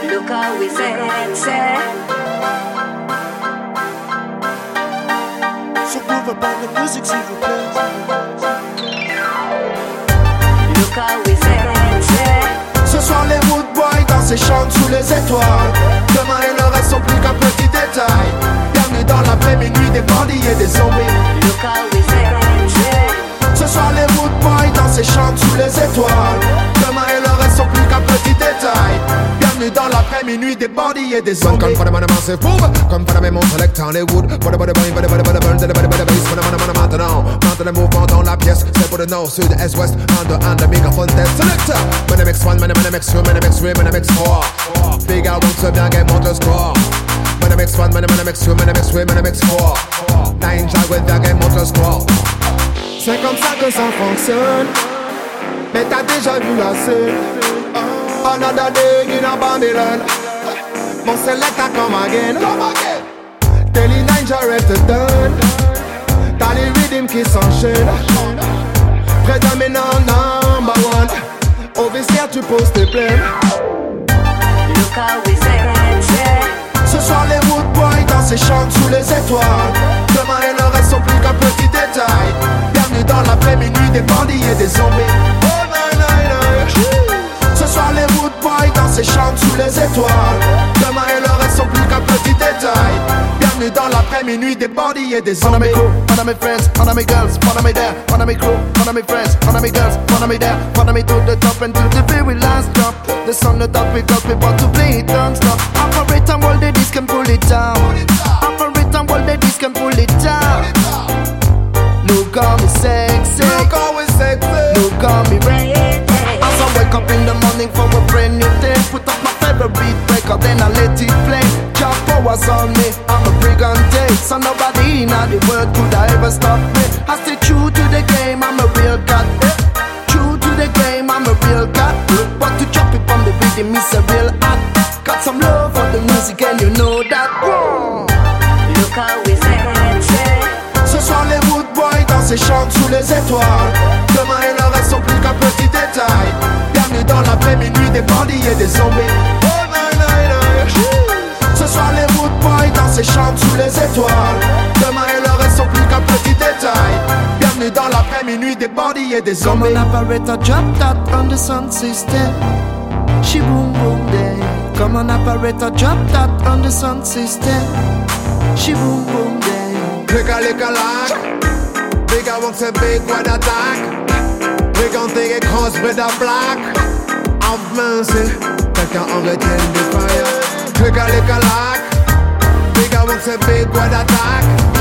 Look how we say. So couvre par la musique s'il vous plaît. Look how we say. Ce soir les wood boys dansent et chantent sous les étoiles. Demain ils ne restent plus qu'un petit détail. Bienvenue dans la vraie minuit des bandits et des zombies. Look how we say. Ce soir les wood boys dansent et chantent sous les étoiles. Demain ils ne restent plus qu'un petit détail. Bienvenue dans l'après-minuit des bandits et des zombies. Come for the man, massive move. Come for the man, select Hollywood. For the body, body, body, body, body, body, body, body, bass. For the man, maintenant. Maintenant le mouvement dans la pièce. C'est pour le nord, sud, est, ouest. Under, microphone test. Selector. Man, MX1, man, MX2, man, MX3, man, MX4. Big out, donc ce bien game, monte le score. Man, MX1, man, MX2, man, MX3, man, MX4. Nine jack with that game, monte le score. C'est comme ça que ça fonctionne. Mais t'as déjà vu la scène. Another day in a Babylon. Mon select a come again. Telly Nine Jarrett te donne. T'as les rhythms qui s'enchaînent. Prédominant number one. Au vestiaire tu poses tes plaines. Look how we say. Ce soir les wood boys dansent et chantent sous les étoiles. Demain ils ne restent plus qu'un petit détail. Bienvenue dans l'après-minuit des bandits et des zombies. Oh nine nine nine. Ce soir les wood boys dansent et chantent sous les étoiles. Demain ils ne restent plus qu'un petit détail. Bienvenue dans l'après-minuit des bandits et des zombies. Follow me crew, follow me friends, follow me girls, follow me there. Follow me crew, follow me friends, follow me girls, follow me there. Follow me to the top and to the very last drop. The sun the top we got, we want to play it non-stop. Operate and hold the disc and pull it down. Operate and hold the disc and pull it down. Look how me sexy. Look how we sexy. Look how me ready. As I wake up in the morning for a brand new day, put up my favorite record, then I let it play. Job powers on me, I'm a brigante. So nobody in the world could I ever stop me. I stay true to the game, I'm a real cat. True to the game, I'm a real cat. But to chop it from the rhythm is a real act. Got some love for the music and you know that. Look how we say. Ce soir les wood boys dansent et chantent sous les étoiles. Demain ils ne restent plus qu'un petit détail. Bienvenue dans l'après-minuit des bandits et des zombies. Oh nine nine nine. Ce soir les wood boys dansent et chantent sous les étoiles. Demain ils ne restent plus qu'un petit détail. Bienvenue dans l'après-minuit des bandits et des Come zombies. on operator, drop that on the sound system. She boom boom day. Come on operator, drop that on the sound system. She boom boom day. Lick a lock. Big I want to big with attack. We gon' take it cross with a black. Avancé, quelqu'un en retienne des fire. Lick a lock. Big I want to big with attack.